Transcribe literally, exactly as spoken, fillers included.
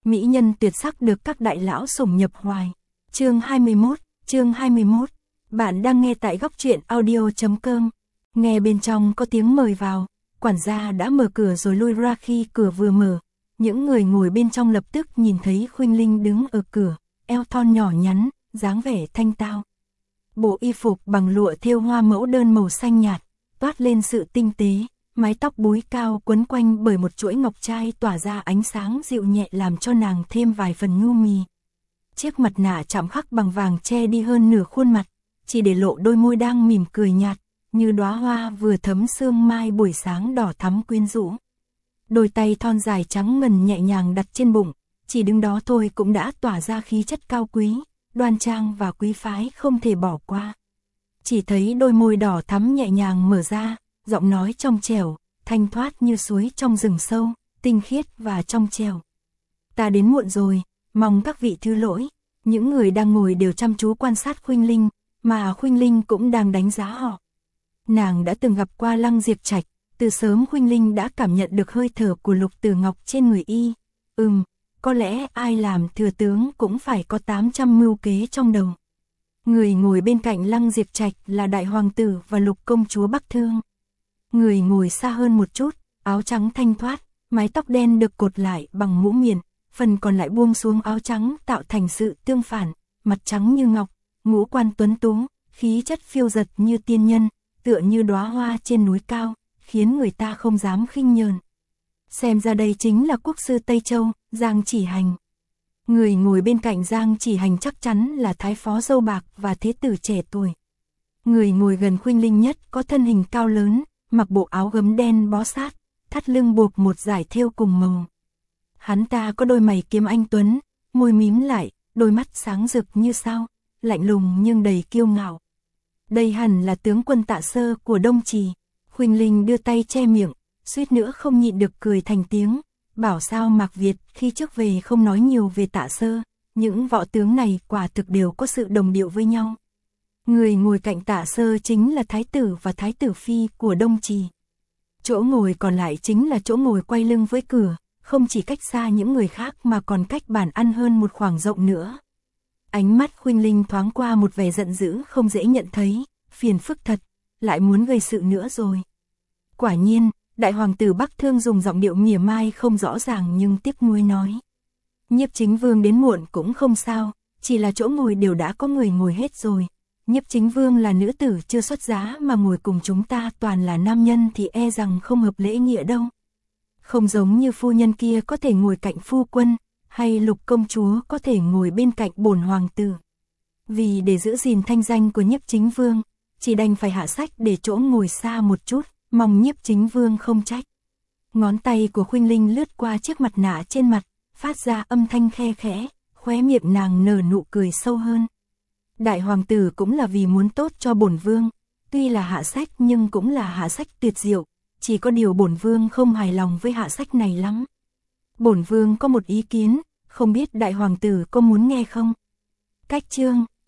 mỹ nhân tuyệt sắc được các đại lão sủng nhập hoài. Chương hai mươi mốt, chương hai mươi mốt. Bạn đang nghe tại góc truyện audio chấm com. Nghe bên trong có tiếng mời vào, quản gia đã mở cửa rồi lui ra. Khi cửa vừa mở, những người ngồi bên trong lập tức nhìn thấy Khuynh Linh đứng ở cửa, eo thon nhỏ nhắn, dáng vẻ thanh tao. Bộ y phục bằng lụa thêu hoa mẫu đơn màu xanh nhạt, toát lên sự tinh tế, mái tóc búi cao quấn quanh bởi một chuỗi ngọc trai tỏa ra ánh sáng dịu nhẹ làm cho nàng thêm vài phần nhu mì. Chiếc mặt nạ chạm khắc bằng vàng che đi hơn nửa khuôn mặt, chỉ để lộ đôi môi đang mỉm cười nhạt, như đóa hoa vừa thấm sương mai buổi sáng đỏ thắm quyến rũ. Đôi tay thon dài trắng ngần nhẹ nhàng đặt trên bụng, chỉ đứng đó thôi cũng đã tỏa ra khí chất cao quý, đoan trang và quý phái không thể bỏ qua. Chỉ thấy đôi môi đỏ thắm nhẹ nhàng mở ra, giọng nói trong trẻo, thanh thoát như suối trong rừng sâu, tinh khiết và trong trẻo. Ta đến muộn rồi, mong các vị thứ lỗi. Những người đang ngồi đều chăm chú quan sát Khuynh Linh, mà Khuynh Linh cũng đang đánh giá họ. Nàng đã từng gặp qua Lăng Diệp Trạch, từ sớm Khuynh Linh đã cảm nhận được hơi thở của Lục Tử Ngọc trên người y. Ừm, có lẽ ai làm thừa tướng cũng phải có tám trăm mưu kế trong đầu. Người ngồi bên cạnh Lăng Diệp Trạch là Đại Hoàng tử và Lục công chúa Bắc Thương. Người ngồi xa hơn một chút, áo trắng thanh thoát, mái tóc đen được cột lại bằng mũ miền, phần còn lại buông xuống áo trắng tạo thành sự tương phản, mặt trắng như ngọc, ngũ quan tuấn tú, khí chất phiêu dật như tiên nhân, tựa như đóa hoa trên núi cao, khiến người ta không dám khinh nhờn. Xem ra đây chính là quốc sư Tây Châu, Giang Chỉ Hành. Người ngồi bên cạnh Giang Chỉ Hành chắc chắn là thái phó dâu bạc và thế tử trẻ tuổi. Người ngồi gần Khuynh Linh nhất có thân hình cao lớn, mặc bộ áo gấm đen bó sát, thắt lưng buộc một dải thêu cùng màu. Hắn ta có đôi mày kiếm anh tuấn, môi mím lại, đôi mắt sáng rực như sao, lạnh lùng nhưng đầy kiêu ngạo. Đây hẳn là tướng quân Tạ Sơ của Đông Trì. Khuynh Linh đưa tay che miệng, suýt nữa không nhịn được cười thành tiếng, bảo sao Mạc Việt khi trước về không nói nhiều về Tạ Sơ, những võ tướng này quả thực đều có sự đồng điệu với nhau. Người ngồi cạnh Tạ Sơ chính là thái tử và thái tử phi của Đông Trì. Chỗ ngồi còn lại chính là chỗ ngồi quay lưng với cửa, không chỉ cách xa những người khác mà còn cách bàn ăn hơn một khoảng rộng nữa. Ánh mắt Khuynh Linh thoáng qua một vẻ giận dữ không dễ nhận thấy, phiền phức thật, lại muốn gây sự nữa rồi. Quả nhiên, Đại Hoàng tử Bắc Thương dùng giọng điệu mỉa mai không rõ ràng nhưng tiếc nuối nói. Nhiếp Chính Vương đến muộn cũng không sao, chỉ là chỗ ngồi đều đã có người ngồi hết rồi. Nhiếp Chính Vương là nữ tử chưa xuất giá mà ngồi cùng chúng ta toàn là nam nhân thì e rằng không hợp lễ nghĩa đâu. Không giống như phu nhân kia có thể ngồi cạnh phu quân, hay Lục công chúa có thể ngồi bên cạnh bổn hoàng tử. Vì để giữ gìn thanh danh của Nhiếp Chính Vương, chỉ đành phải hạ sách để chỗ ngồi xa một chút, mong Nhiếp Chính Vương không trách. Ngón tay của Khuynh Linh lướt qua chiếc mặt nạ trên mặt, phát ra âm thanh khe khẽ, khóe miệng nàng nở nụ cười sâu hơn. Đại hoàng tử cũng là vì muốn tốt cho bổn vương, tuy là hạ sách nhưng cũng là hạ sách tuyệt diệu, chỉ có điều bổn vương không hài lòng với hạ sách này lắm. Bổn vương có một ý kiến, không biết đại hoàng tử có muốn nghe không? Cách chương